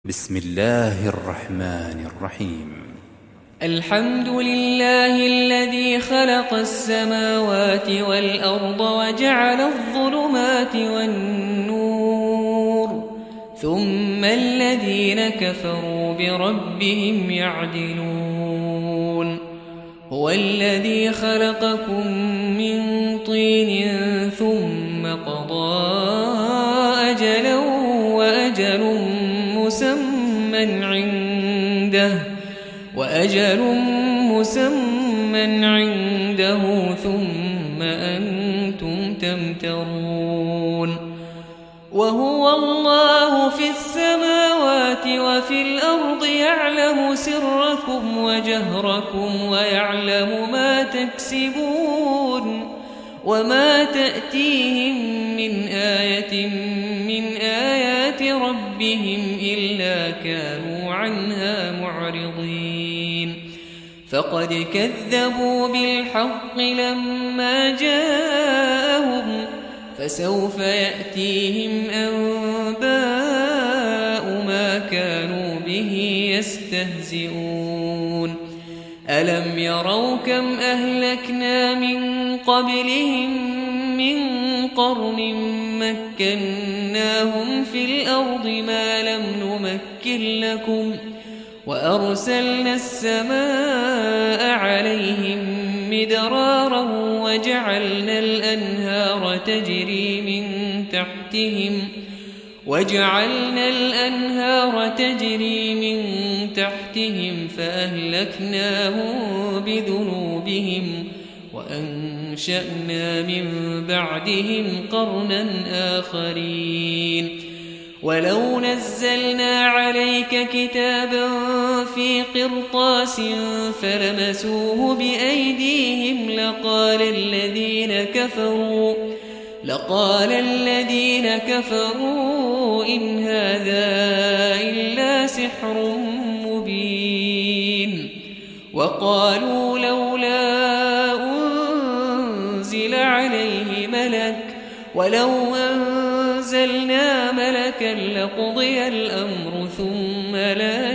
بسم الله الرحمن الرحيم. الحمد لله الذي خلق السماوات والأرض وجعل الظلمات والنور ثم الذين كفروا بربهم يعدلون. هو الذي خلقكم من طين ثم قضى أجلا وأجل مسمى عنده ثم أنتم تمترون. وهو الله في السماوات وفي الأرض يعلم سركم وجهركم ويعلم ما تكسبون. وما تأتيهم من آية من آيات ربهم إلا كانوا عنها معرضين. فقد كذبوا بالحق لما جاءهم فسوف يأتيهم أنباء ما كانوا به يستهزئون. ألم يروا كم أهلكنا من قبلهم من قرن مكناهم في الأرض ما لم نمكن لكم وأرسلنا السماء عليهم مدرارا وجعلنا الأنهار تجري من تحتهم فأهلكناهم بذنوبهم وأنشأنا من بعدهم قرنا آخرين. ولو نزلنا عليك كتابا في قرطاس فلمسوه بأيديهم لقال الذين كفروا إن هذا إلا سحر مبين. وقالوا لولا أنزل عليه ملك ولو أنزلنا ملكا لقضي الأمر ثم لا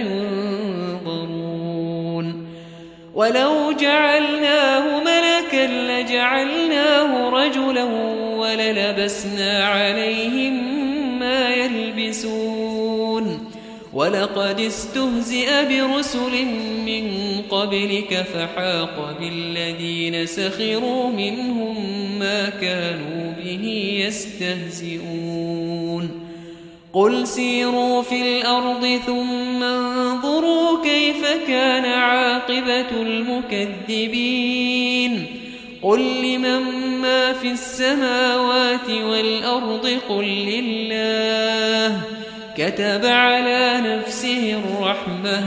ينظرون. ولو جعلناه ملكا لجعلناه رجلا وللبسنا عليهم ما يلبسون. ولقد استهزئ برسل من قبلك فحاق بالذين سخروا منهم ما كانوا به يستهزئون. قل سيروا في الأرض ثم انظروا كيف كان عاقبة المكذبين. قل لمن ما في السماوات والأرض قل لله كتب على نفسه الرحمة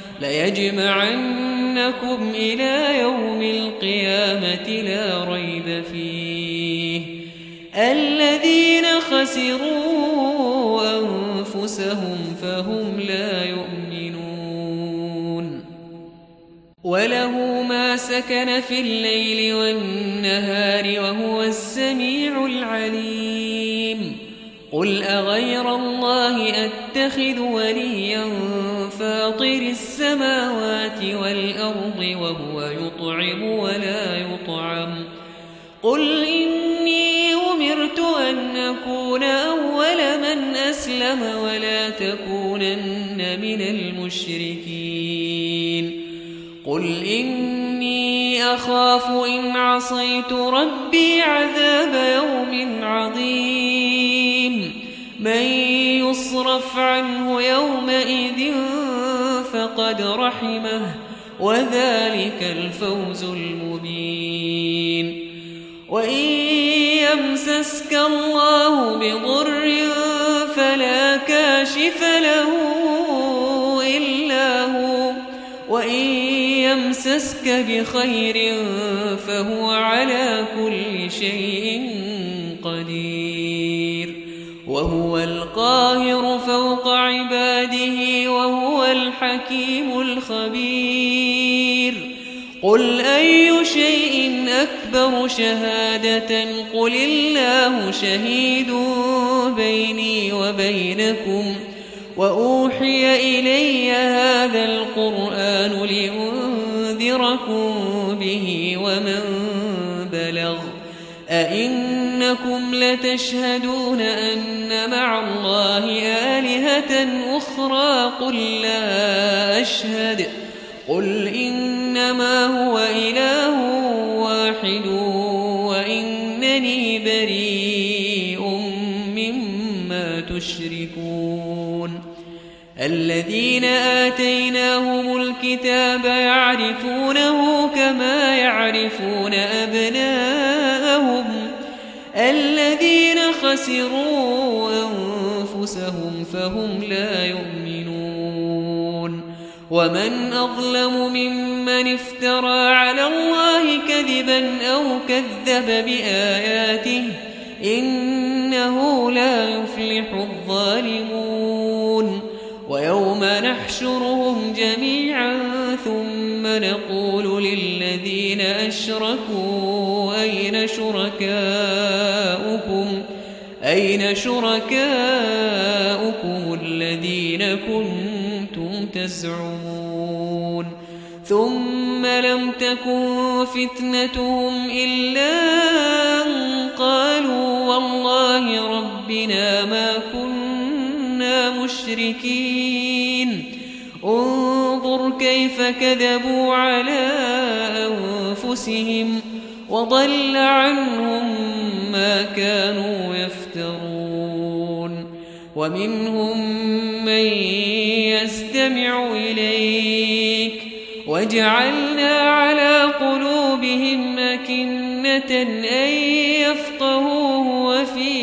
ليجمعنكم إلى يوم القيامة لا ريب فيه. الذين خسروا أنفسهم فهم لا يؤمنون. وله ما سكن في الليل والنهار وهو السميع العليم. قل أغير الله أتخذ وليا فاطر السماوات والأرض وهو يطعم ولا يطعم. قل إني أمرت أن أكون أول من أسلم ولا تكونن من المشركين. قل إني أخاف إن عصيت ربي عذاب يوم عظيم. من يصرف عنه يومئذ فقد رحمه وذلك الفوز المبين. وإن يمسسك الله بضر فلا كاشف له إلا هو وإن يمسسك بخير فهو على كل شيء قدير. وهو القاهر فوق عباده وهو الحكيم الخبير. قل أي شيء أكبر شهادة قل الله شهيد بيني وبينكم وأوحي إلي هذا القرآن لأنذركم به ومن بلغ أئنكم لتشهدون أن مع الله آلهة أخرى قل لا أشهد قل إنما هو إله واحد وإنني بريء مما تشركون الذين آتيناهم الكتاب يعرفونه كما يعرفون أبناءهم الذين خسروا أنفسهم فهم لا يؤمنون ومن أظلم ممن افترى على الله كذبا أو كذب بآياته إنه لا يفلح الظالمون ويوم نحشرهم جميعا ثم نقول للذين أشركوا أين شركاؤكم الذين كنتم تزعمون ثم لم تكن فتنتهم إلا أن قالوا والله ربنا ما كنا مشركين انظر كيف كذبوا على أنفسهم وضل عنهم ما كانوا يفترون ومنهم من يستمع إليك وجعلنا على قلوبهم أكنة أن يفقهوه وفي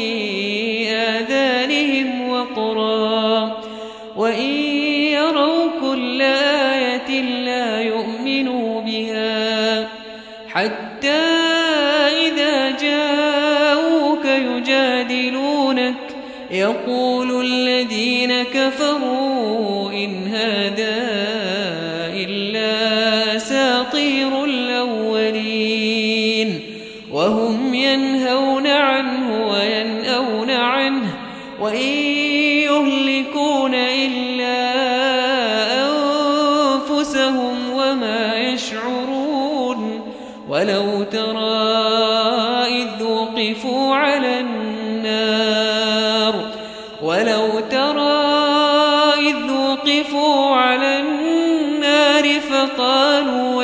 آذانهم وقرا وإن يروا كل آية لا يؤمنوا بها حتى إذا جاءوك يجادلونك يقول الذين كفروا إن هذا إلا أساطير الأولين وهم ينهون عنه وينأون عنه وإن يهلكون إلا أنفسهم وما يشعرون ولو ترى إذ وقفوا على النار فقالوا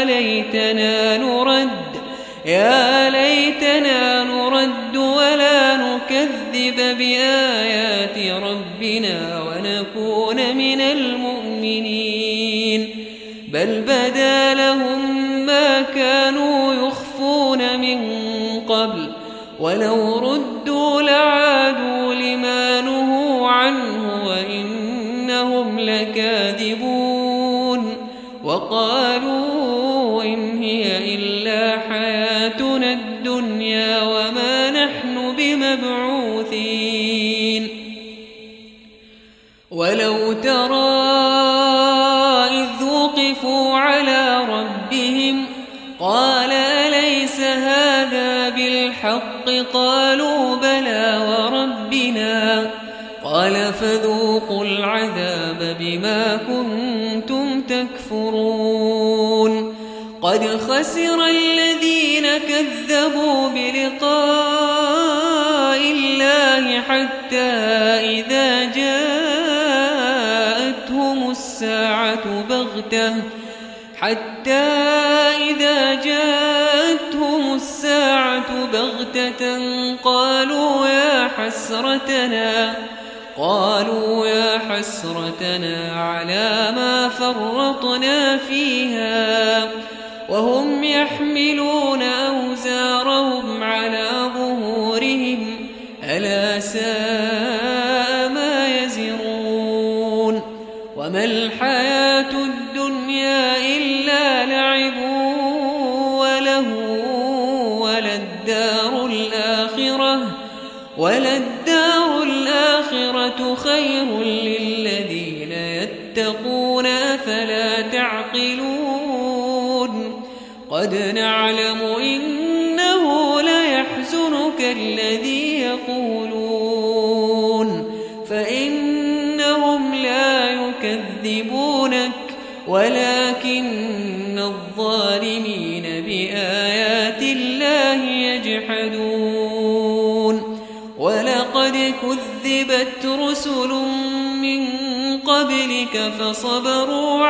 يا ليتنا نرد ولا نكذب بآيات ربنا ونكون من المؤمنين بل بدا لهم ما كانوا يخفون من قبل ولو ردوا لعادوا لما نهوا عنه وإنهم لكاذبون وقالوا إن هي إلا حياتنا الدنيا وما نحن بمبعوثين ولو ترى إذ وقفوا على ربهم قال أليس هذا بالحق قالوا بلى وربنا قال فذوقوا العذاب بما كنتم تكفرون قد خسر الذين كذبوا بلقاء الله حتى إذا جاءتهم الساعة بغتة قالوا يا حسرتنا على ما فرطنا فيها وهم يحملون أوزارهم على ظهورهم ألا ساء ما يزرون وما الحياة الدنيا إلا لعب وله وللدار الآخرة خير للذين يتقون أفلا تعقلون قد نعلم إنه ليحزنك الذي يقولون فإنهم يكذبونك ولكن الظالمين بآيات الله يجحدون ولقد كذبت رسل من قبلك فصبروا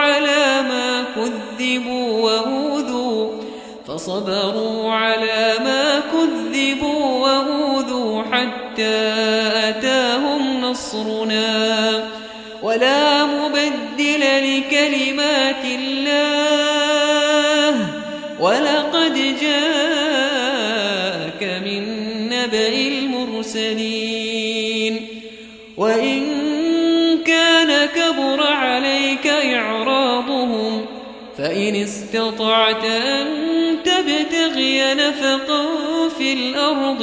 على ما كذبوا وأوذوا حتى أتاهم نصرنا ولا مبدل لكلمات الله ولقد جاءك من نبأ المرسلين وإن كان كبر عليك إعراضهم فإن استطعت أن تبتغي نفقا في الأرض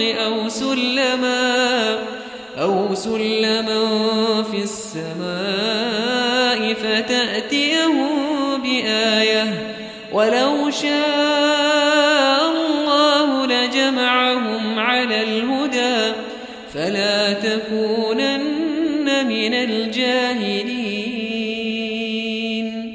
أو سلما في السماء فتأتيهم بآية ولو شاء الله لجمعهم على الهدى فلا تكونن من الجاهلين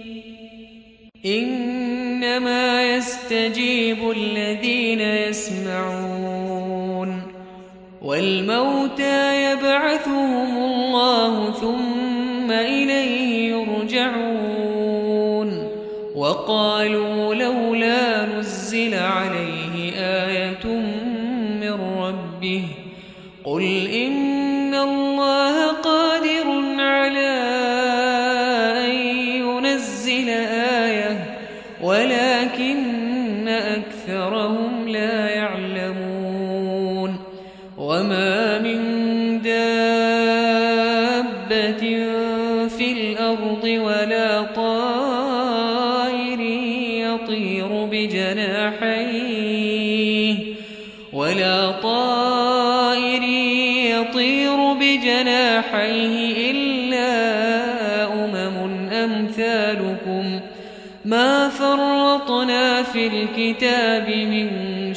إنما يستجيب الذين يسمعون والموتى يبعثهم الله ثم إليه يرجعون وقالوا لولا نزل عليه آية من ربه قل إن الله قادر على أن ينزل آية ولكن أكثرهم لا يعلمون وما من دابة في الأرض ولا طائر يطير بجناحيه إلا أمم أمثالكم ما فرطنا في الكتاب من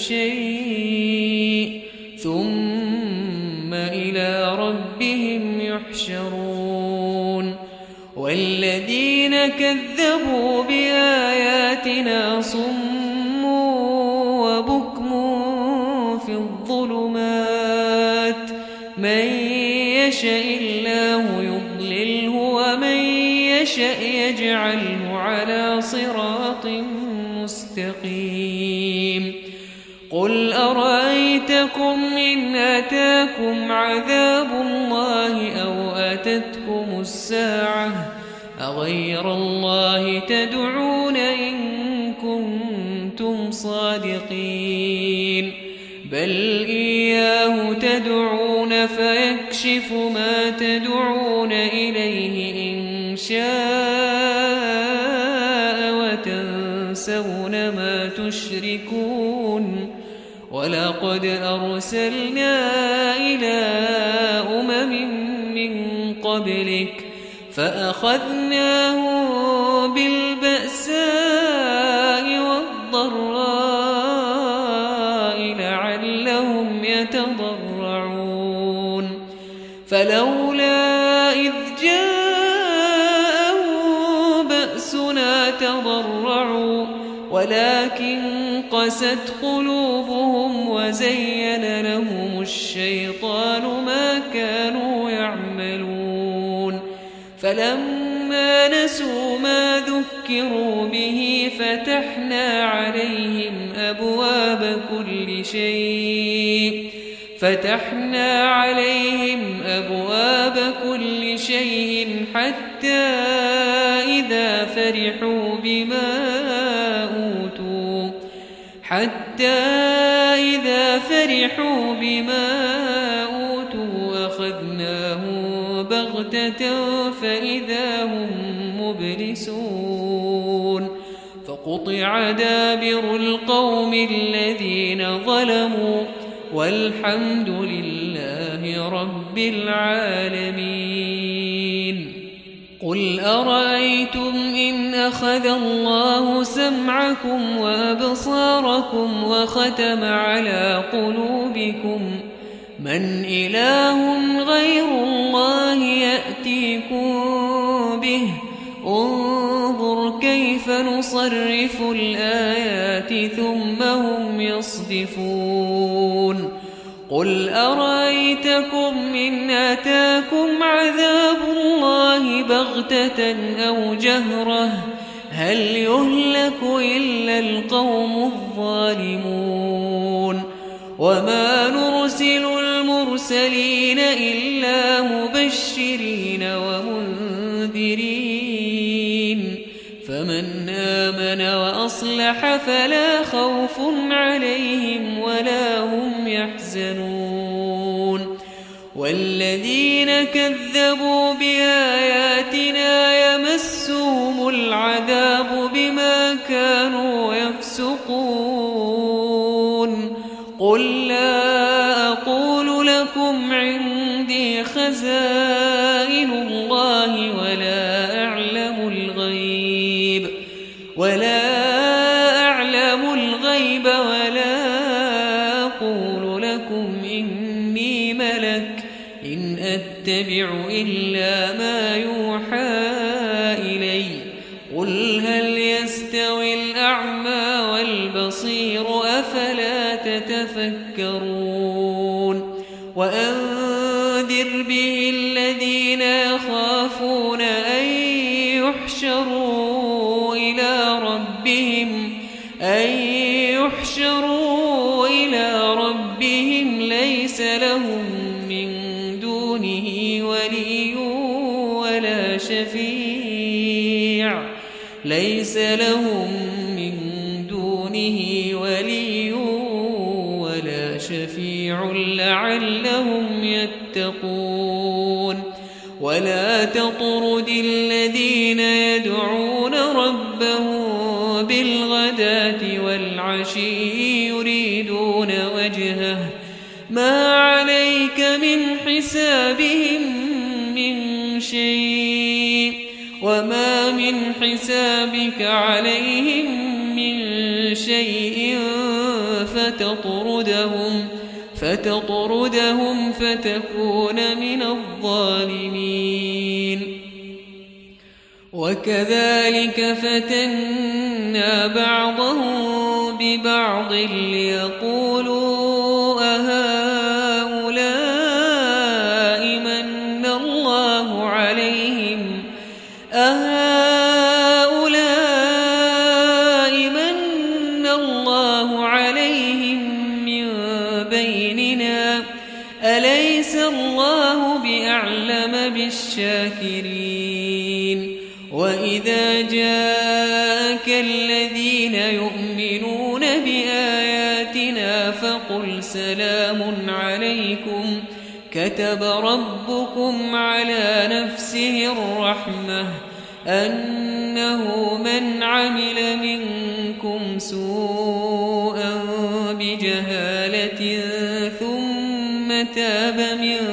شيء ثم إلى ربهم يحشرون والذين كذبوا بآياتنا صم وبكم في الظلمات من يشاء الله يضلله ومن يشاء يجعله على صراط مستقيم قل أرأيتكم إن أتاكم عذاب الله أو أتتكم الساعة أغير الله تدعون إن كنتم صادقين بل إياه تدعون فيكشف ما تدعون إليه إن شاء وتنسون ما تشركون ولقد أرسلنا إلى من قبلك فأخذناهم بالبأساء والضراء لعلهم يتضرعون فلولا إذ جاءوا بأسنا تضرعوا ولكن قست قلوبهم وزين لهم الشيطان ما كانوا يعملون فلما نسوا ما ذكروا به فتحنا عليهم أبواب كل شيء حتى إذا فرحوا بما أوتوا أخذناهم بغتة فإذا هم مبلسون فقطع دابر القوم الذين ظلموا والحمد لله رب العالمين قل أرأيتم إن أخذ الله سمعكم وأبصاركم وختم على قلوبكم من إله غير الله يأتيكم به انظر كيف نصرف الآيات ثم هم يصدفون قل أرأيتكم إن أتاكم عذاب الله بغتة أو جهرة هل يهلك إلا القوم الظالمون وما نرسل المرسلين إلا مبشرين ومنذرين فمن آمن وأصلح فلا خوف عليهم ولا هم يحزنون والذين كذبوا بآياتنا يمسهم العذاب بما كانوا يفسقون قل لا أقول لكم عندي خزائن الله ولا أعلم الغيب ولا أقول لكم إني ملك إن أتبع إلا ما يوحى إلي قل هل يستوي الأعمى والبصير أفلا تتفكرون وأنذر به الذين يخافون أن يحشروا إلى ربهم ليس لهم من دونه ولي ولا شفيع لعلهم يتقون ولا تطرد الذين يدعون ربهم بالغداة والعشي يريدون وجهه ما عليك من حسابهم من شيء وما من حسابك عليهم من شيء فتطردهم فتكون من الظالمين وكذلك فتنا بعضهم ببعض ليقولوا أهؤلاء من الله عليهم من بيننا أليس الله بأعلم بالشاكرين وإذا جاءك الذين يؤمنون بآياتنا فقل سلام عليكم كتب ربكم على نفسه الرحمة أنه من عمل منكم سوءا بجهالة ثم تاب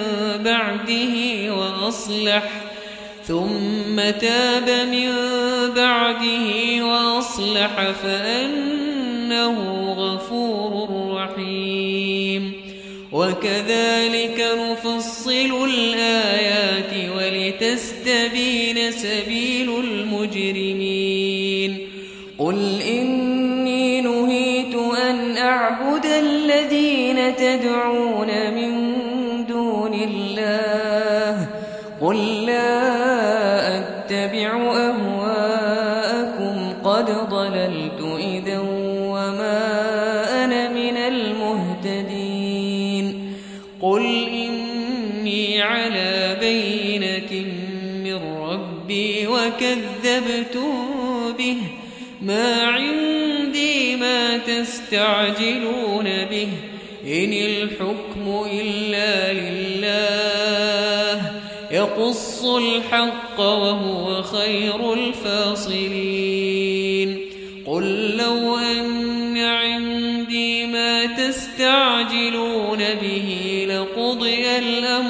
من بعده وأصلح فأنه غفور رحيم وكذلك نفصل الآيات ولتستبين سبيل المجرمين قل إني نهيت أن أعبد الذين تدعون من دون الله قل لا أتبع أهواءكم قد ضللت إذا وما أنا من المهتدين قل إني على بينة من ربي وكذبتم به ما عندي ما تستعجلون به إن الحكم إلا لله يقص الحق وهو خير الفاصلين قل لو أن عندي ما تستعجلون به لقضي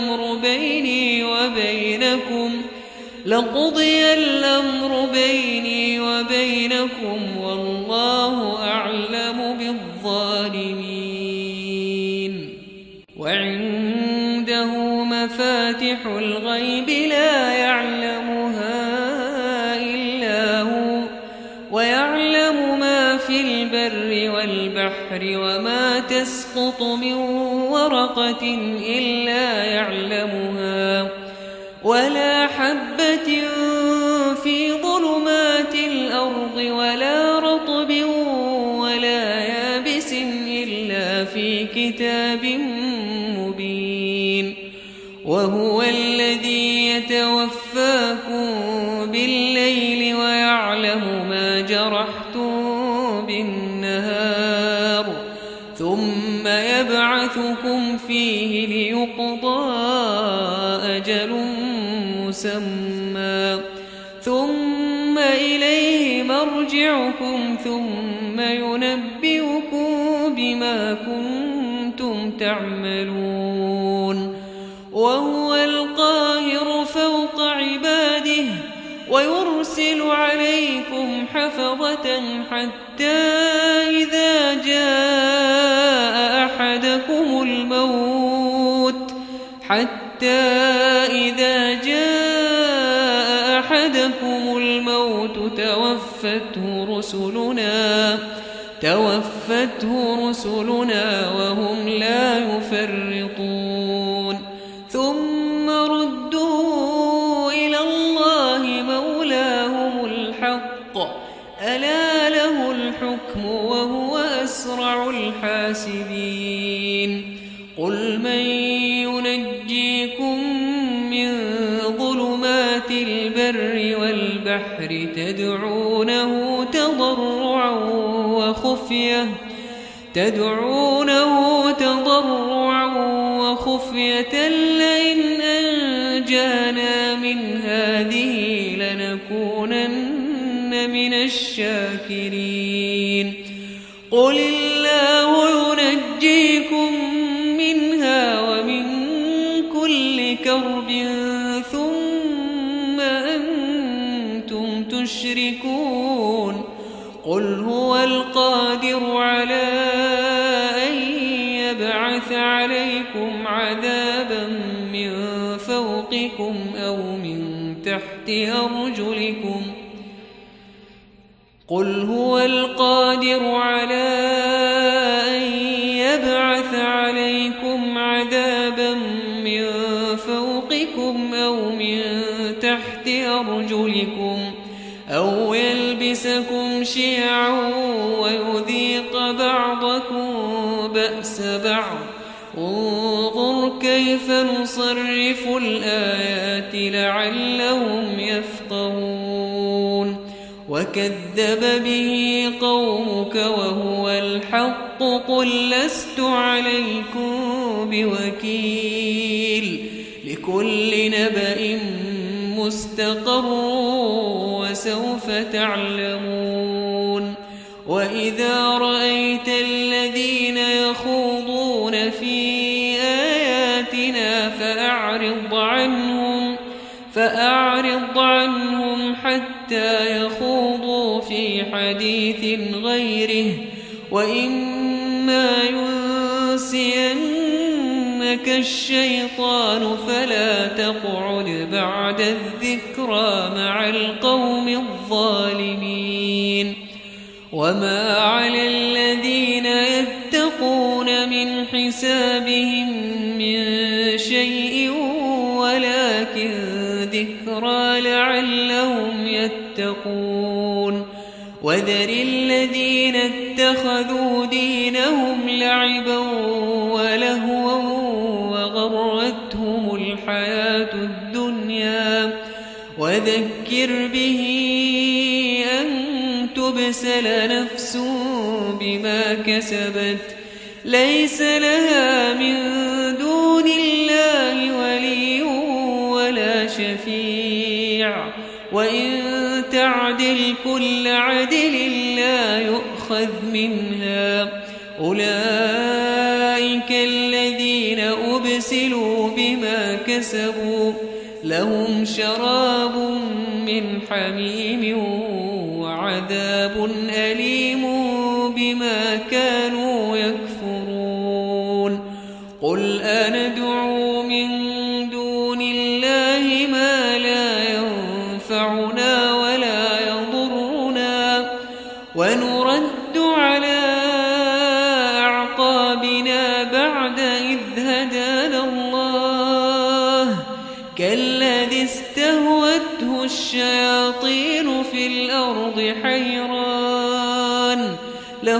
الأمر بيني وبينكم والله أعلم بالظالمين وعنده مفاتح الغيب لا يعلمها البر والبحر وما تسقط من ورقة إلا يعلمها ولا حبة في ظلمات الأرض ولا رطب ولا يابس إلا في كتاب مبين وهو الذي يتوفاكم بالليل ويعلم ما جرحتم بالنهار ثم يبعثكم فيه ليقضى أجل مسمى ثم إليه مرجعكم ثم ينبئكم بما كنتم تعملون وهو القاهر فوق عباده ويرسل عليكم حفظة حتى إذا جاء أحدكم الموت توفته رسلنا وهم لا يفرطون ثم ردوا إلى الله مولاهم الحق ألا له الحكم وهو أسرع الحاسبين قل من ينجيكم من ظلمات البر والبحر تدعونه تضرعا وخفية لئن أنجانا من هذه لنكونن من الشاكرين قل الله ينجيكم منها ومن كل كرب ثم أنتم تشركون قل هو القادر على أن يبعث عليكم عذابا من فوقكم أو من تحت أرجلكم قل هو القادر على أن يبعث عليكم عذابا من فوقكم أو من تحت أرجلكم أو يلبسكم شيعا ويذيق بعضكم بأس بعض انظر كيف نصرف الآيات لعلهم يفقهون وكذب به قومك وهو الحق قل لست عليكم بوكيل لكل نبأ مستقر وسوف تعلمون وإذا رأيت الذين يخوضون في آياتنا فأعرض عنهم حتى يخوضوا في حديث غيره وإما ينسينك الشيطان فلا تقعد بعد الذكرى مع القوم الظالمين وما على الذين يتقون من حسابهم من شيء ولكن ذكرى لعلهم يتقون وذر الذين اتخذوا دينهم لعبا ولهوا وغرتهم الحياة الدنيا وذكر به أن تبسل نفس بما كسبت ليس لها من دون الله ولي ولا شفيع وإن تعدل كل عدل لا يؤخذ منها أولئك الذين أبسلوا بما كسبوا لهم شراب من حميم وعذاب أليم بما كانوا يكفرون قل أندعو من دون الله ما لا ينفعنا ولا يضرنا ونرد على الشياطين في الأرض حيران له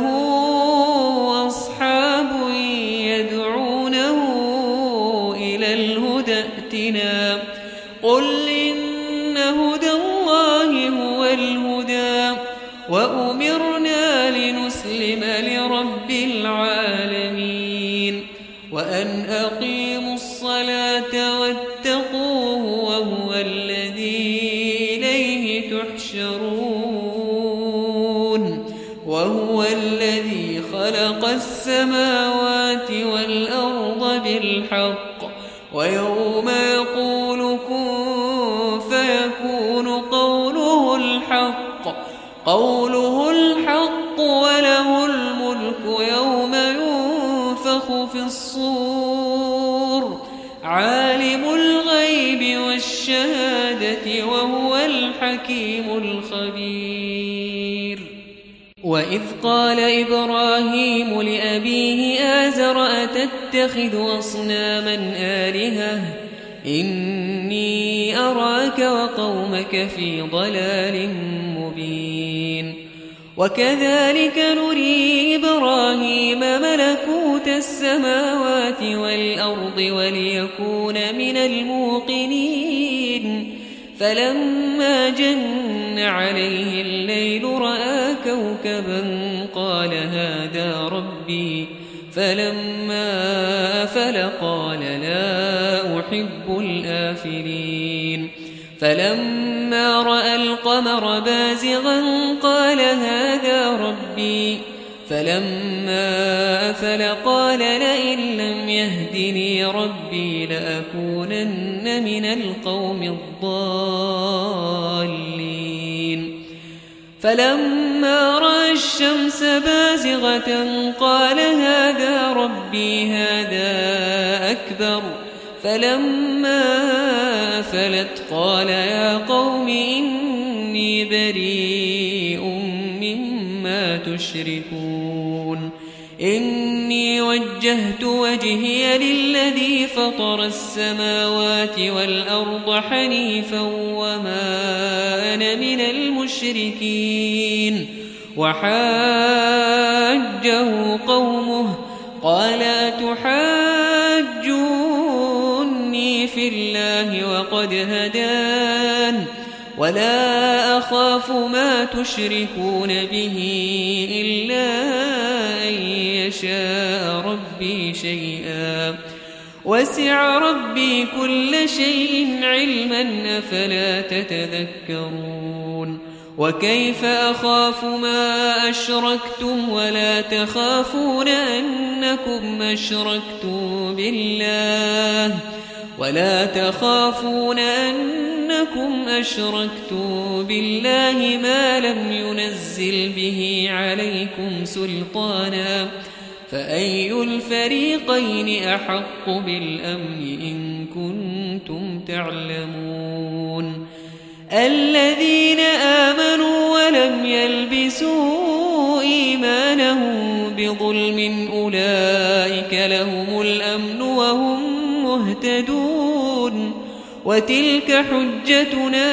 أصحاب يدعونه إلى الهدى ائتنا قل إن هدى الله هو الهدى وأمرنا لنسلم لرب العالمين وأن أقيموا الصلاة واتقوه وهو الذي إليه تحشرون وهو الذي خلق السماوات والأرض بالحق ويوم يقول كن فيكون قوله الحق وله الملك يوم ينفخ في الصور عالم الغيب والشهادة وهو الحكيم الخبير وإذ قال إبراهيم لأبيه آزر أتتخذ أصناما آلهة إني أراك وقومك في ضلال مبين وكذلك نري إبراهيم ملكوت السماوات والأرض وليكون من الموقنين فلما جن عليه الليل رأى كوكبا قال هذا ربي فلما أفل قال لا أحب الآفلين فلما رأى القمر بازغا قال هذا ربي فلما أفل قال لئن لم يهدني ربي لأكونن من القوم الضالين فلما رأى الشمس بازغة قال هذا ربي هذا أكبر فلما أفلت قال يا قوم إني بريء مما تشركون إني وجهت وجهي للذي فطر السماوات والأرض حنيفا وما أنا من المشركين وحاجه قومه قال أتحاجوني في الله وقد هدان ولا أخاف ما تشركون به إلا أن يشاء ربي شيئا وسع ربي كل شيء علما أفلا تتذكرون وكيف أخاف ما أشركتم ولا تخافون أنكم أشركتم بالله ما لم ينزل به عليكم سلطانا فأي الفريقين أحق بالأمن إن كنتم تعلمون الذين آمنوا ولم يلبسوا إيمانهم بظلم أولئك لهم الأمن وهم مهتدون وتلك حجتنا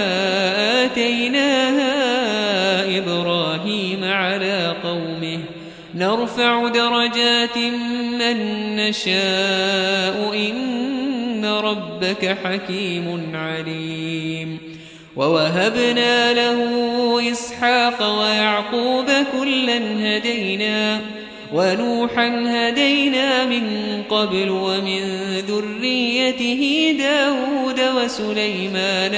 آتيناها إبراهيم على قومه نرفع درجات من نشاء إن ربك حكيم عليم ووهبنا له إسحاق ويعقوب كلا هدينا ونوحا هدينا من قبل ومن ذريته داود وسليمان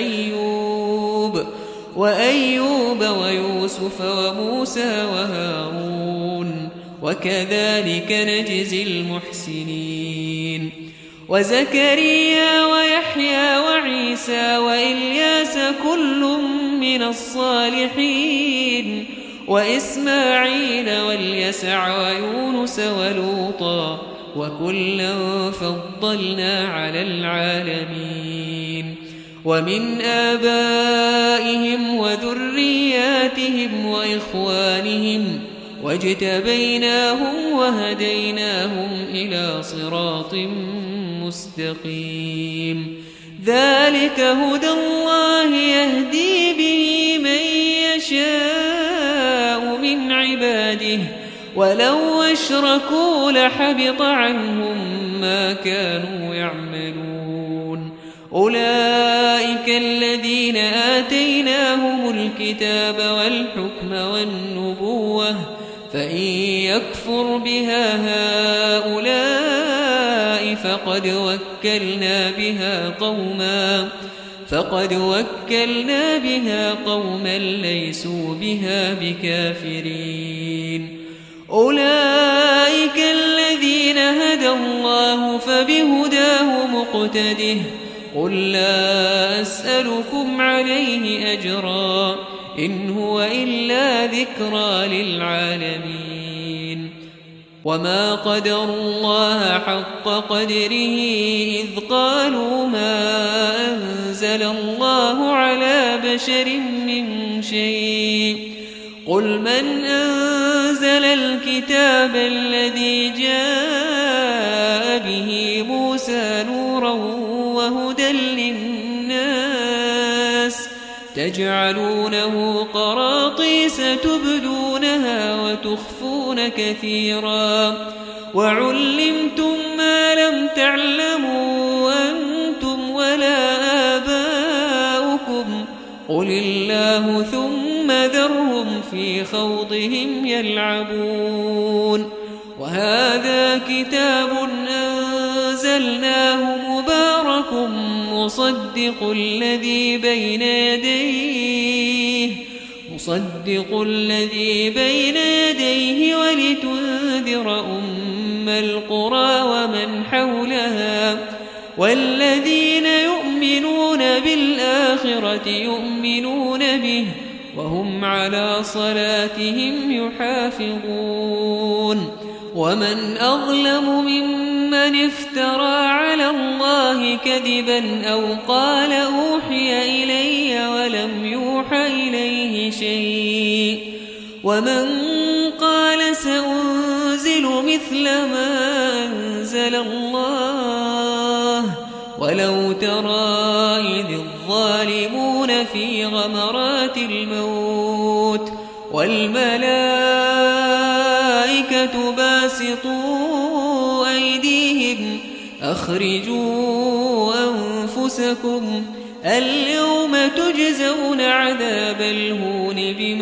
وأيوب ويوسف وموسى وهارون وكذلك نجزي المحسنين وزكريا ويحيى وعيسى وإلياس كل من الصالحين وإسماعيل واليسع ويونس ولوطا وكلا فضلنا على العالمين ومن آبائهم وذرياتهم وإخوانهم واجتبيناهم وهديناهم إلى صراط مستقيم ذلك هدى الله يهدي به من يشاء من عباده ولو أشركوا لحبط عنهم ما كانوا يعملون أولئك الذين آتيناهم الكتاب والحكم والنبوة فإن يكفر بها هؤلاء فقد وكلنا بها قوما ليسوا بها بكافرين أولئك الذين هدى الله فبهداه مقتده قل لا أسألكم عليه أجرا إن هو إلا ذكرى للعالمين وما قدروا الله حق قدره إذ قالوا ما أنزل الله على بشر من شيء قل من أنزل الكتاب الذي جاء به موسى نورا وهدى للناس تجعلونه قراطيس تبدونها وتخفون كثيرا وعلمتم ما لم تعلموا أنتم ولا آباؤكم قل الله ثم ذرهم في خوضهم يلعبون وهذا كتاب أنزلناه مبارك مصدق الذي بين يديه ولتنذر أم القرى ومن حولها والذين يؤمنون بالآخرة يؤمنون به وهم على صلاتهم يحافظون ومن أظلم ممن افترى على الله كذبا أو قال أوحي إلي ولم يوحى إليه شيء ومن قال سأنزل مثل ما أنزل الله ولو ترى إذ الظالمون في غمرات الموت والملائكة باسطوا أيديهم أخرجوا أنفسكم اليوم تجزون عذاب الهون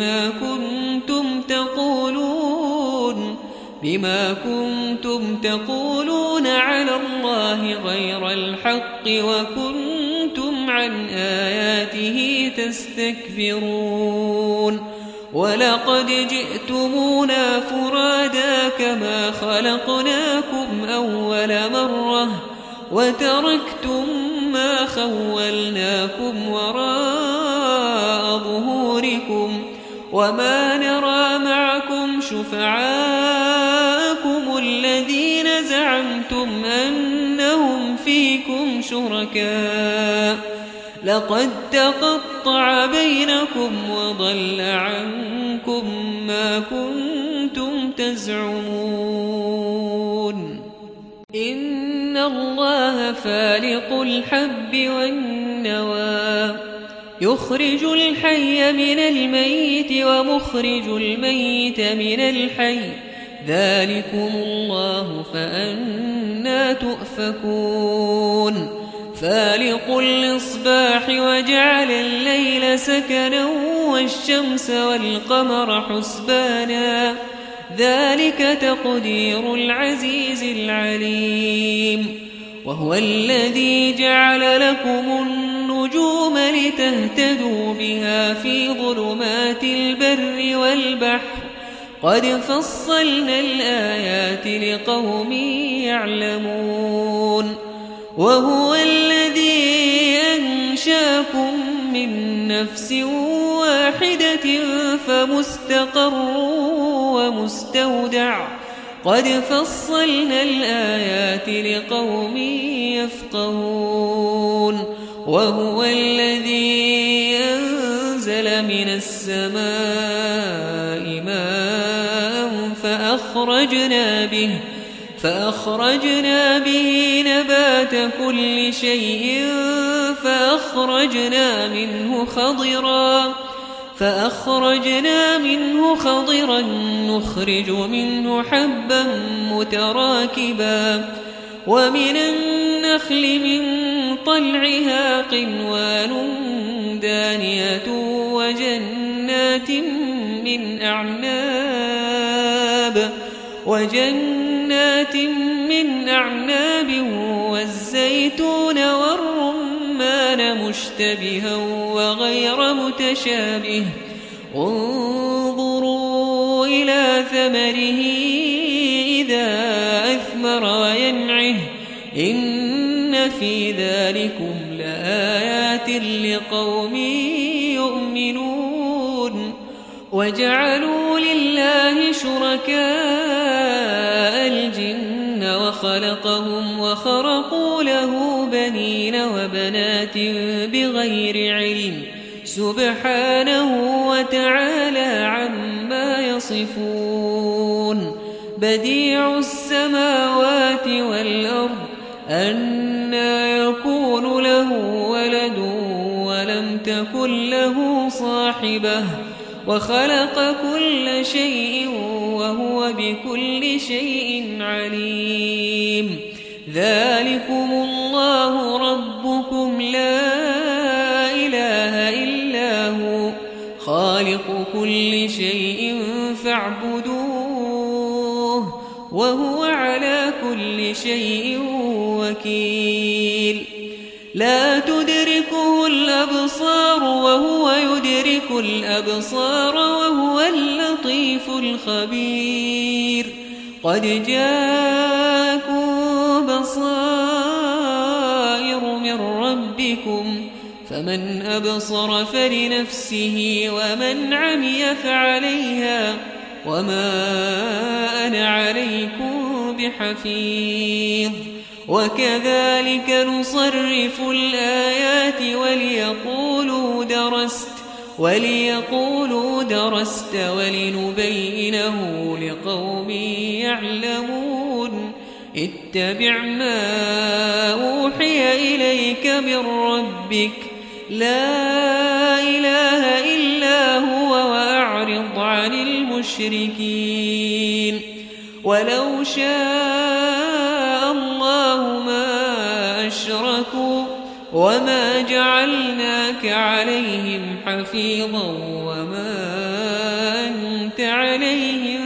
بما كنتم تقولون على الله غير الحق وكنتم عن آياته تستكبرون ولقد جئتمونا فرادا كما خلقناكم أول مرة وتركتم ما خولناكم وراء ظهوركم وما نرى معكم شفعاءكم الذين زعمتم أنهم فيكم شركاء لقد تقطع بينكم وضل عنكم ما كنتم تزعمون إن الله فالق الحب والنوى يخرج الحي من الميت ومخرج الميت من الحي ذلكم الله فأنى تؤفكون فالق الإصباح وجعل الليل سكنا والشمس والقمر حسبانا ذلك تقدير العزيز العليم وهو الذي جعل لكم النجوم لتهتدوا بها في ظلمات البر والبحر قد فصلنا الآيات لقوم يعلمون وهو الذي أنشاكم من نفس واحدة فمستقر ومستودع قد فصلنا الآيات لقوم يفقهون وهو الذي أنزل من السماء ماء فأخرجنا به نبات كل شيء فأخرجنا منه خضرا نخرج منه حبا متراكبا ومن النخل من طلعها قنوان دانية وجنات من أعناب والزيتون والرمان مشتبها وغير متشابه انظروا إلى ثمره إذا أثمر وينعه إن في ذلكم لآيات لقوم يؤمنون وجعلوا لله شركاء الجن وخلقهم وخرقوا له بنين وبنات بغير علم سبحانه وتعالى عما يصفون بديع السماوات والأرض أنى يكون له ولد ولم تكن له صاحبة وخلق كل شيء وهو بكل شيء عليم ذلكم الله ربكم لا إله إلا هو خالق كل شيء فاعبدوه وهو على كل شيء وكيل لا تدركه الأبصار وهو يدرك الأبصار وهو اللطيف الخبير قد جاءكم بصائر من ربكم فمن أبصر فلنفسه ومن عمي فعليها وما أنا عليكم بحفيظ وكذلك نصرف الآيات وليقولوا درست ولنبينه لقوم يعلمون اتبع ما أوحي إليك من ربك لا إله إلا هو وأعرض عن المشركين ولو شاء الله ما أشركوا وما جعلناك عليهم حفيظا وما أنت عليهم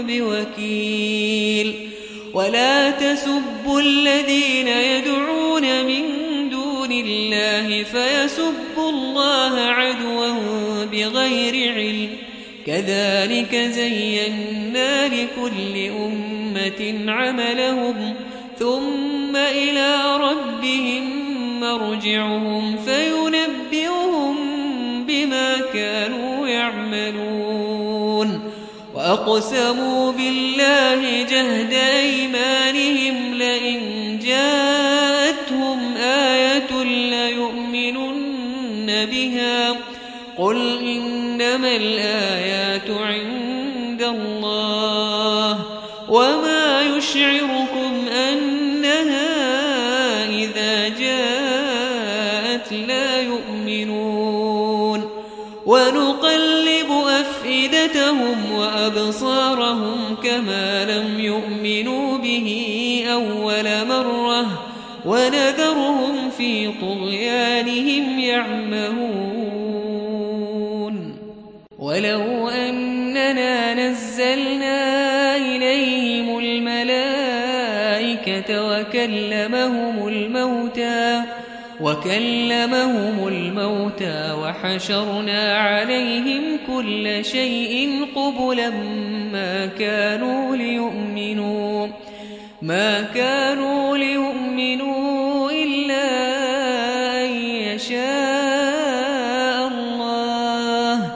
بوكيل ولا تسبوا الذين يدعون من دون الله فيسبوا الله عدوا بغير علم كذلك زينا لكل أمة عملهم ثم إلى ربهم مرجعهم فينبئهم بما كانوا يعملون وأقسموا بالله جهد أيمانهم لئن جاءتهم آية ليؤمنن بها قل إنما الآيات عند الله وما يشعركم أنها إذا جاءت لا يؤمنون ونقلب أفئدتهم وأبصارهم كما لم يؤمنوا به أول مرة ونذرهم في طغيانهم يعمهون ولو أننا نزلنا إليهم الملائكة وكلمهم الموتى وحشرنا عليهم كل شيء قبلا ما كانوا ليؤمنوا إلا أن يشاء الله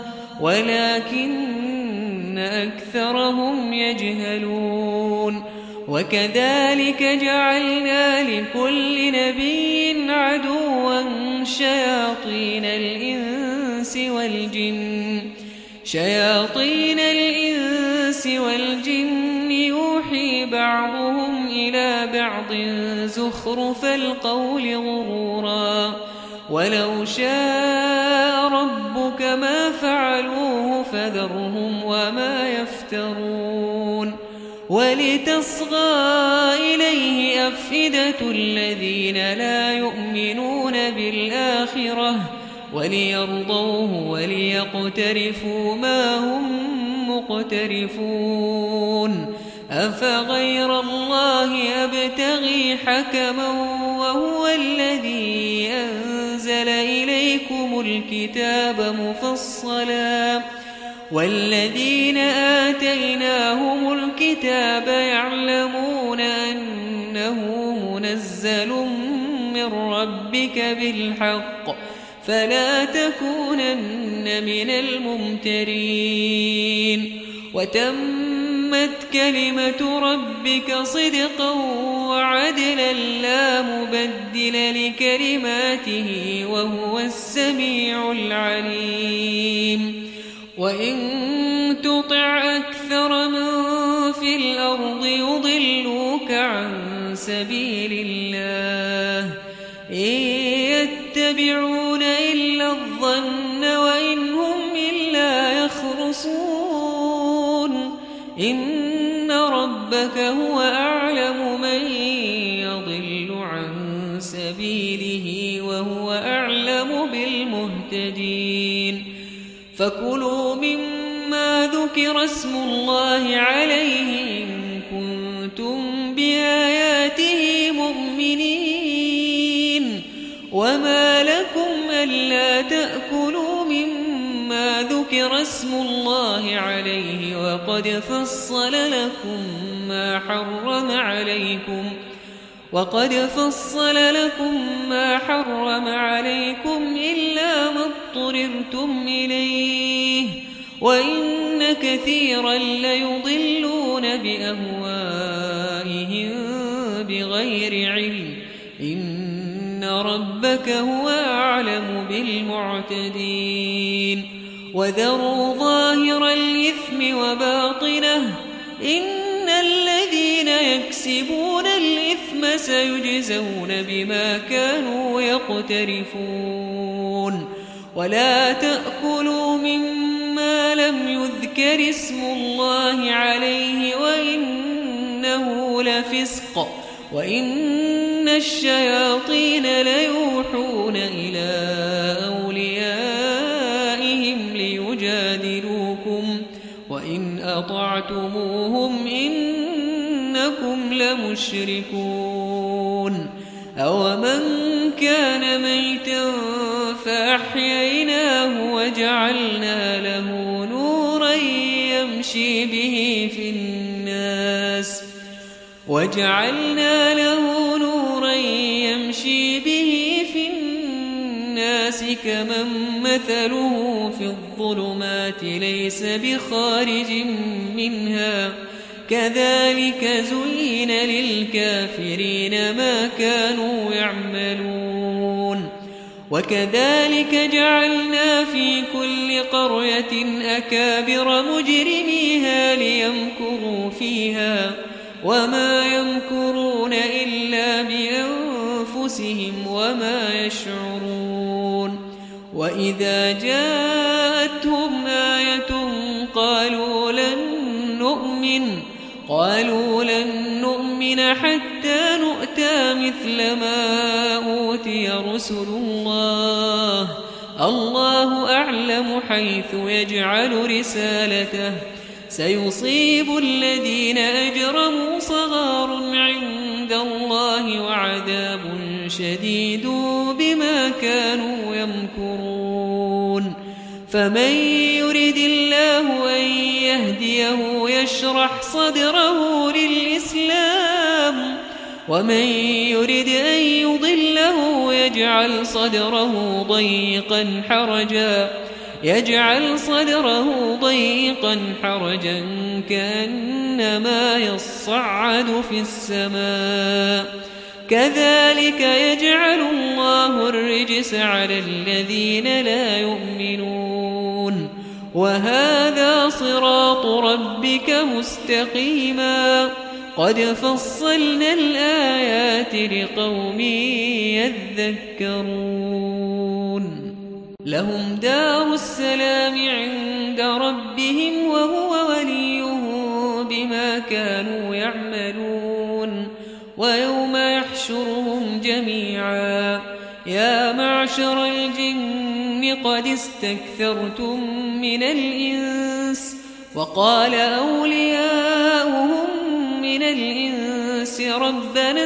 ولكن أكثرهم يجهلون وكذلك جعلنا لكل نبي عدوا شياطين الإنس والجن يوحي بعضهم على بعض زخرف القول غرورا ولو شاء ربك ما فعلوه فذرهم وما يفترون ولتصغى إليه أفئدة الذين لا يؤمنون بالآخرة وليرضوه وليقترفوا ما هم مقترفون أفغير الله أبتغي حكما وهو الذي أنزل إليكم الكتاب مفصلا والذين آتيناهم الكتاب يعلمون أنه منزل من ربك بالحق فلا تكونن من الممترين وتمت كلمة ربك صدقا وعدلا لا مبدل لكلماته وهو السميع العليم وإن تطع أكثر من في الأرض يضلوك عن سبيل الله إن يتبعون إلا الظن وإن هم إلا يخرصون إن ربك هو أعلم من يضل عن سبيله وهو أعلم بالمهتدين فكلوا مما ذكر اسم الله عليه إن كنتم بآياته مؤمنين وما لكم ألا تأكلوا مما ذكر اسم الله عليه وقد فصل لكم ما حرم عليكم إلا ما اضطررتم إليه وإن كثيرا ليضلون بأهوائهم بغير علم إن ربك هو أعلم بالمعتدين وذروا ظاهر الإثم وباطنه إن الذين يكسبون الإثم سيجزون بما كانوا يقترفون ولا تأكلوا مما لم يذكر اسم الله عليه وإنه لفسق وإن الشياطين ليوحون إلى أوليائهم ليجادلوكم وإن أطعتموهم إنكم لمشركون أومن كان ميتا فأحييناه وجعلنا له نورا يمشي به في الناس كمن مثله في الظلمات ليس بخارج منها كذلك زين للكافرين ما كانوا يعملون وكذلك جعلنا في كل قرية أكابر مجرميها ليمكروا فيها وما يمكرون إلا بأنفسهم وما يشعرون وإذا جاءتهم آية قالوا لن نؤمن حتى نؤتى مثل ما أوتي رسل الله أعلم حيث يجعل رسالته سيصيب الذين أجرموا صغار عند الله وعذاب شديد بما كانوا يمكرون فمن يرد الله أن يهديه يشرح صدره للإسلام ومن يرد أن يضله يجعل صدره ضيقا حرجا كأنما يصعد في السماء كذلك يجعل الله الرجس على الذين لا يؤمنون وهذا صراط ربك مستقيما قد فصلنا الآيات لقوم يذكرون لهم دار السلام عند ربهم وهو وليهم بما كانوا يعملون ويوم يحشرهم جميعا يا معشر الجن قد استكثرتم من الإنس وقال أولياؤهم من الإنس ربنا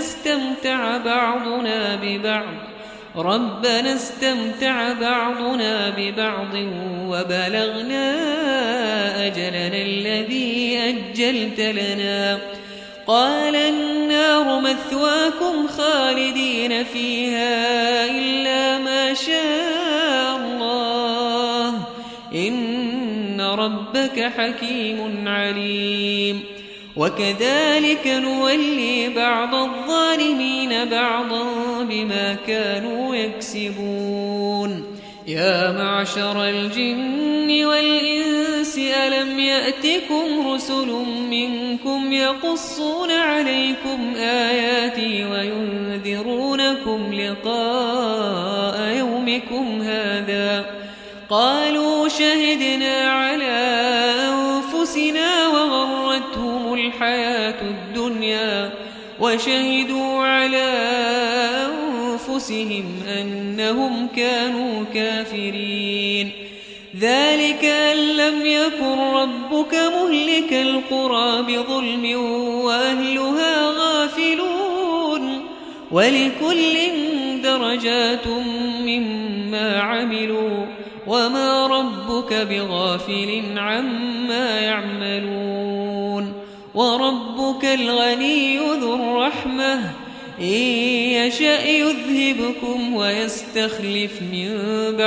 استمتع بعضنا ببعض وبلغنا أجلنا الذي أجلت لنا قال النار مثواكم خالدين فيها إلا ما شاء الله إن ربك حكيم عليم وكذلك نولي بعض الظالمين بعضا بما كانوا يكسبون يا معشر الجن والإنس ألم يأتكم رسل منكم يقصون عليكم آياتي وينذرونكم لقاء يومكم هذا قالوا شهدنا على أنفسنا وغرتهم الحياة الدنيا وشهدوا على أنفسهم أنهم كانوا كافرين ذلك أن لم يكن ربك مهلك القرى بظلم وأهلها غافلون ولكل درجات مما عملوا وما ربك بغافل عما يعملون وربك الغني ذو الرحمة إن يشأ يذهبكم ويستخلف من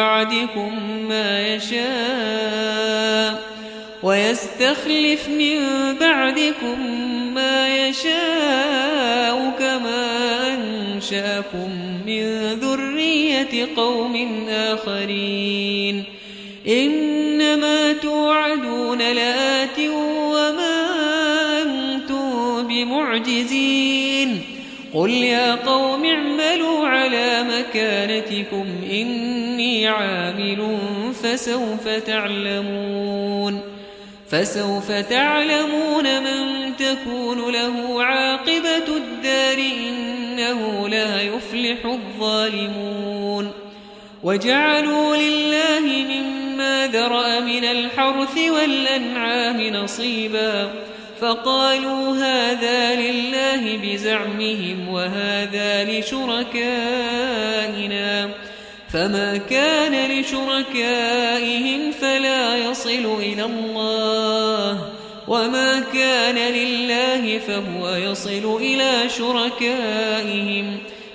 بعدكم ما يشاء كما أنشأكم من ذرية قوم آخرين إنما توعدون لآت وما أنتم بمعجزين قل يا قوم اعملوا على مكانتكم إني عامل فسوف تعلمون من تكون له عاقبة الدار إنه لا يفلح الظالمون وجعلوا لله مما ذرأ من الحرث والأنعام نصيبا فقالوا هذا لله بزعمهم وهذا لشركائنا فما كان لشركائهم فلا يصل إلى الله وما كان لله فهو يصل إلى شركائهم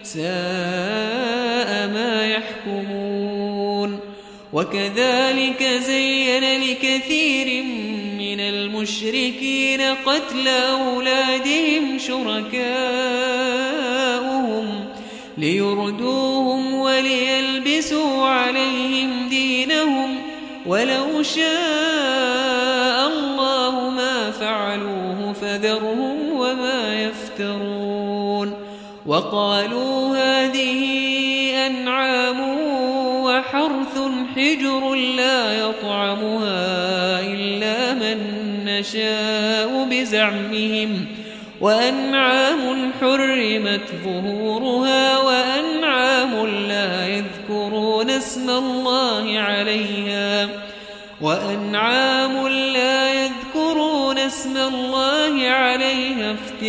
ساء ما يحكمون وكذلك زين لكثير من المشركين قتل أولادهم شركاؤهم ليردوهم وليلبسوا عليهم دينهم ولو شاء الله ما فعلوه فذرهم وما يفترون وقالوا هذه أنعام وحرث حجر لا يطعمها إلا من نشاء بزعمهم وأنعام حرمت ظهورها وأنعام لا يذكرون اسم الله عليها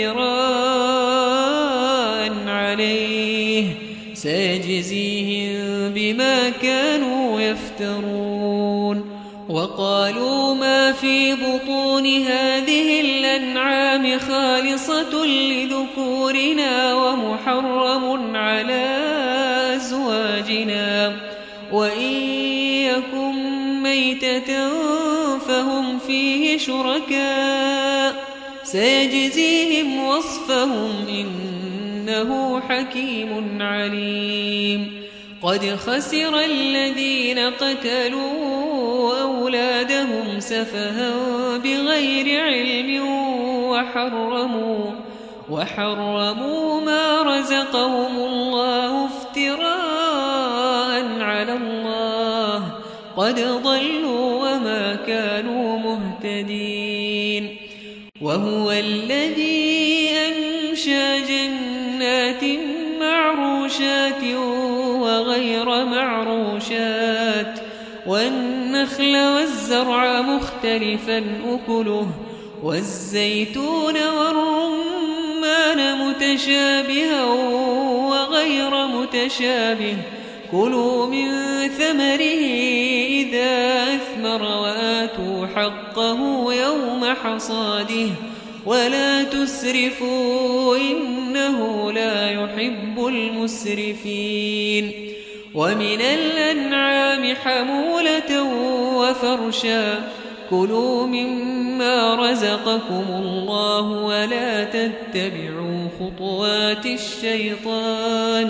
افتراء عليه سيجزيهم بما كانوا يفترون وقالوا ما في بطون هذه الأنعام خالصة لذكورنا ومحرم على أزواجنا وإن يكن ميتة فهم فيه شركاء سيجزيهم وصفهم إنه حكيم عليم قد خسر الذين قتلوا أولادهم سفها بغير علم وحرموا ما رزقهم الله افتراء على الله قد ضلوا وما كانوا مهتدين وهو الذي أنشأ جنات معروشات وغير معروشات والنخل والزرع مختلفا أكله والزيتون والرمان متشابها وغير متشابه كلوا من ثمره إذا أثمر وآتوا حقه يوم حصاده ولا تسرفوا إنه لا يحب المسرفين ومن الأنعام حمولة وفرشا كلوا مما رزقكم الله ولا تتبعوا خطوات الشيطان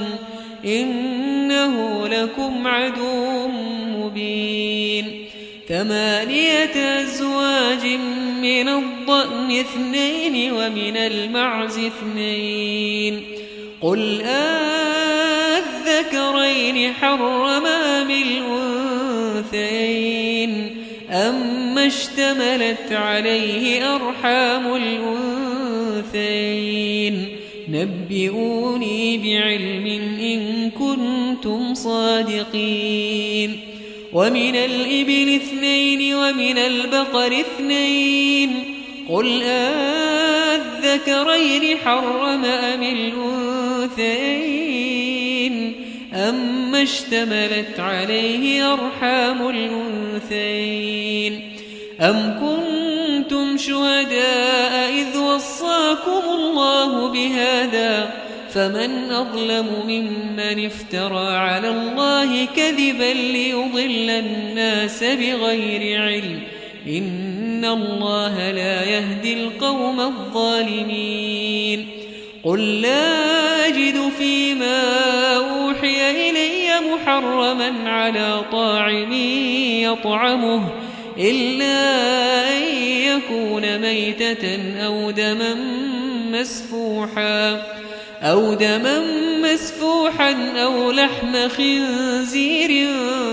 إنه لكم عدو مبين 8 أزواج من الضأن 2 ومن المعز 2 قل أذكرين حرم أم الأنثيين أما اشتملت عليه أرحام الأنثيين نبئوني بعلم إن كنتم صادقين ومن الإبل 2 ومن البقر 2 قل أذكرين حرم أم الأنثيين أما اشتملت عليه أرحام الأنثيين أم كنتم شهداء إذ وصاكم الله بهذا فمن أظلم ممن افترى على الله كذبا ليضل الناس بغير علم إن الله لا يهدي القوم الظالمين قل لا أجد فيما أوحي إلي محرما على طاعم يطعمه إلا أن يكون ميتة أو دما مسفوحا أو لحم خنزير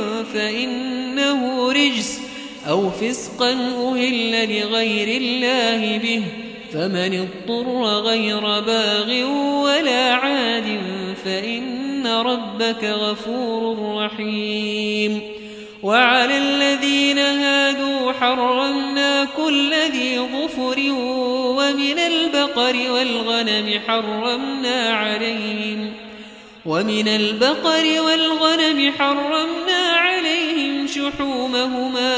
فإنه رجس أو فسقا أهل لغير الله به فمن اضطر غير باغ ولا عاد فإن ربك غفور رحيم وعلى الذين هادوا حرمنا كل ذي ظفر ومن البقر والغنم حرمنا عليهم شحومهما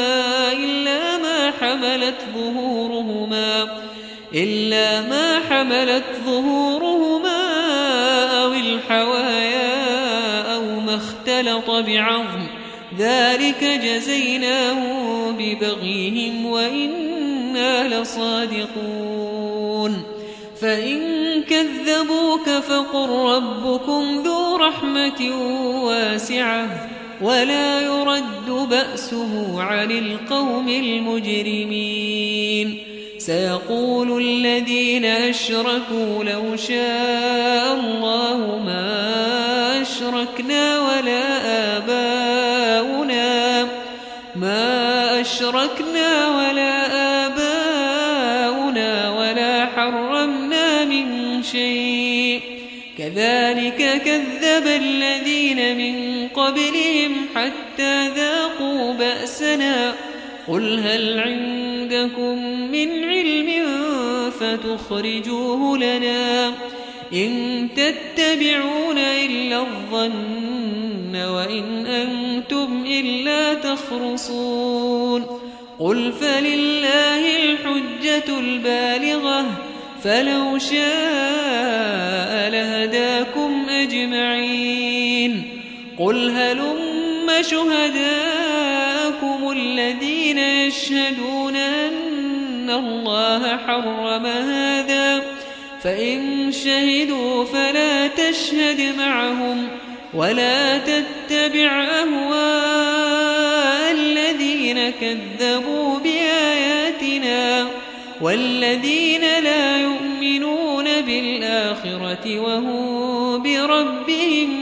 إلا ما حملت ظهورهما أو الحوايا أو ما اختلط بعظم ذلك جزيناهم ببغيهم وإنا لصادقون فإن كذبوك فقل ربكم ذو رحمة واسعة ولا يرد بأسه عن القوم المجرمين سيقول الذين أشركوا لو شاء الله ما أشركنا ولا آباؤنا ولا حرمنا من شيء كذلك كذب الذين من قبلهم حتى ذاقوا بأسنا قل هل عندكم من علم فتخرجوه لنا إن تتبعون إلا الظن وإن أنتم إلا تخرصون قل فلله الحجة البالغة فلو شاء لهداكم أجمعين قل هلم شهداءكم الذين يشهدون أن الله حرم هذا فإن شهدوا فلا تشهد معهم ولا تتبع أهواء الذين كذبوا بآياتنا والذين لا يؤمنون بالآخرة وهم بربهم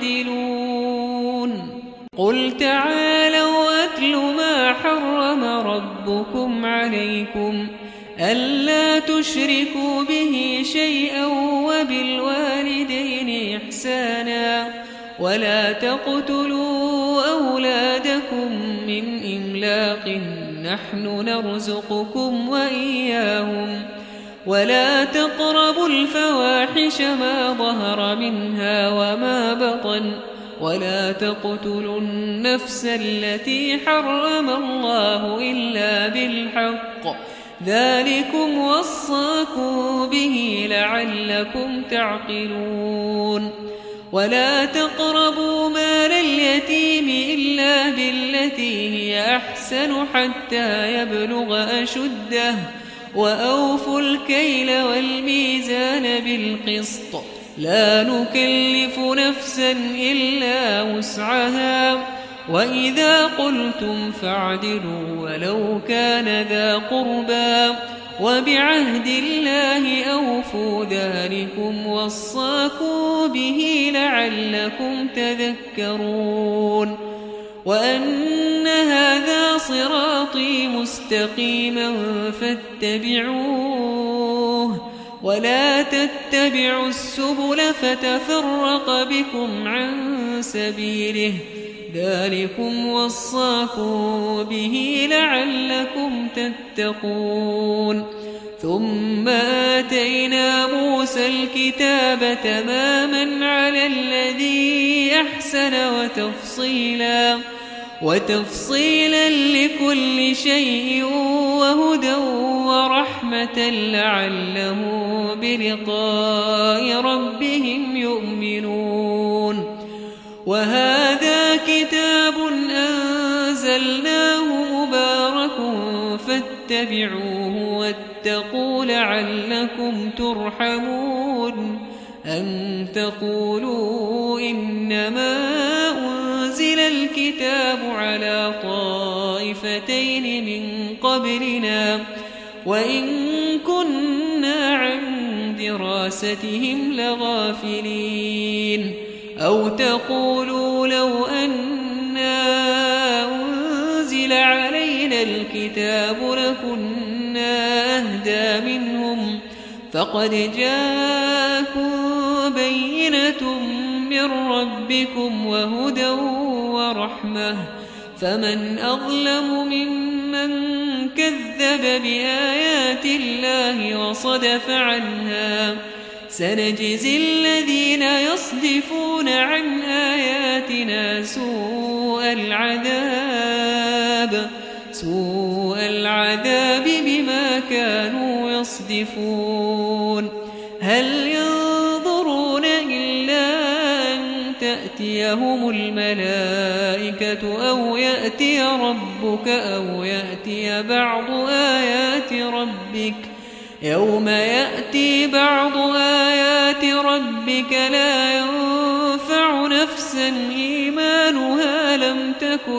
يعدلون قل تعالوا أتل ما حرم ربكم عليكم ألا تشركوا به شيئا وبالوالدين إحسانا ولا تقتلوا أولادكم من إملاق نحن نرزقكم وإياهم ولا تقربوا الفواحش ما ظهر منها وما بطن ولا تقتلوا النفس التي حرم الله إلا بالحق ذلكم وصاكم به لعلكم تعقلون ولا تقربوا مال اليتيم إلا بالتي هي أحسن حتى يبلغ أشده وأوفوا الكيل والميزان بالقسط لا نكلف نفسا إلا وسعها وإذا قلتم فاعدلوا ولو كان ذا قربى وبعهد الله أوفوا ذلكم وصاكم به لعلكم تذكرون وأن هذا صراطي مستقيما فاتبعوه ولا تتبعوا السبل فتفرق بكم عن سبيله ذلكم وصاكم به لعلكم تتقون ثم آتينا موسى الكتاب تماما على الذي أحسن وتفصيلا لكل شيء وهدى ورحمة لعلهم بلقاء ربهم يؤمنون وهذا كتاب أنزلناه مبارك فاتبعوه واتقوا لعلكم ترحمون أن تقولوا إنما أنزل الكتاب على طائفتين من قبلنا وإن كنا عن دراستهم لغافلين أو تقولوا لو أنا أنزل علينا الكتاب لكنا أهدى منهم فقد جاءكم بينة من ربكم وهدى ورحمة فمن أظلم ممن كذب بآيات الله وصدف عنها سنجزي الذين يصدفون عن آياتنا سوء العذاب بما كانوا يصدفون هل ينظرون إلا أن تأتيهم الملائكة أو يأتي ربك أو يأتي بعض آيات ربك يوم يأتي بعض آيات ربك لا ينفع نفسا إيمانها لم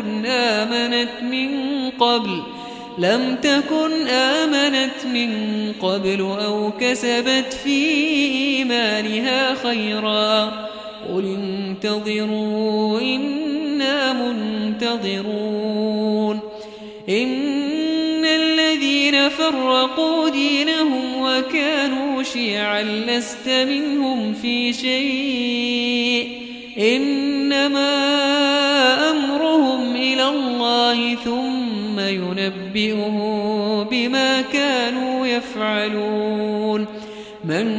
تكن آمنت من قبل أو كسبت في إيمانها خيرا قل انتظروا إنا منتظرون إن الذين فرقوا دينهم وكانوا شيعا لست منهم في شيء إنما أمرهم إلى الله ثم ينبئهم بما كانوا يفعلون من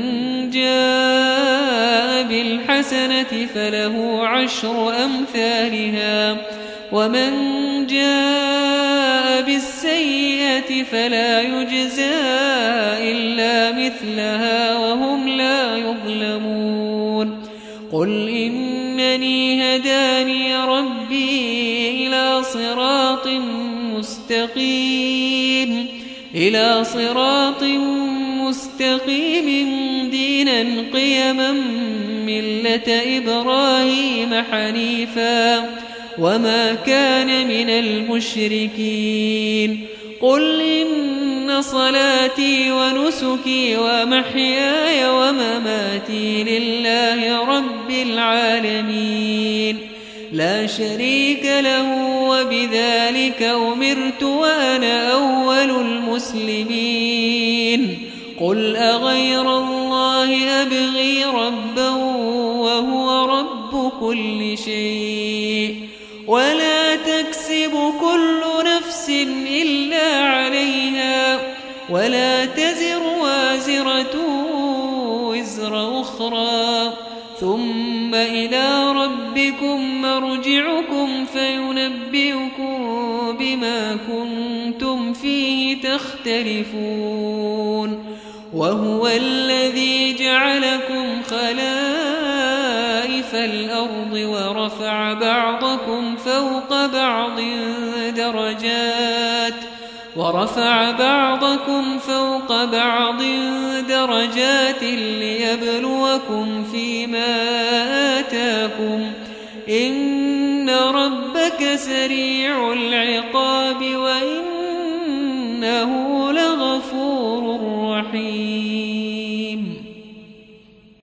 جاء بالحسنة فله 10 أمثالها ومن جاء بالسيئة فلا يجزى إلا مثلها وهم لا يظلمون قل إنني هداني ربي إلى صراط مستقيم دينا قيما ملة إبراهيم حنيفا وما كان من المشركين قل إن إن صلاتي ونسكي ومحياي ومماتي لله رب العالمين لا شريك له وبذلك أمرت وأنا أول المسلمين قل أغير الله أبغي ربا وهو رب كل شيء ولا تكسب كل نفس إلا عليها ولا تزر وازرة وزر أخرى ثم إلى ربكم مرجعكم فينبئكم بما كنتم فيه تختلفون وهو الذي جعلكم خلائف الأرض ورفع بعضكم فوق بعض درجات ليبلوكم فيما آتاكم إن ربك سريع العقاب وإنه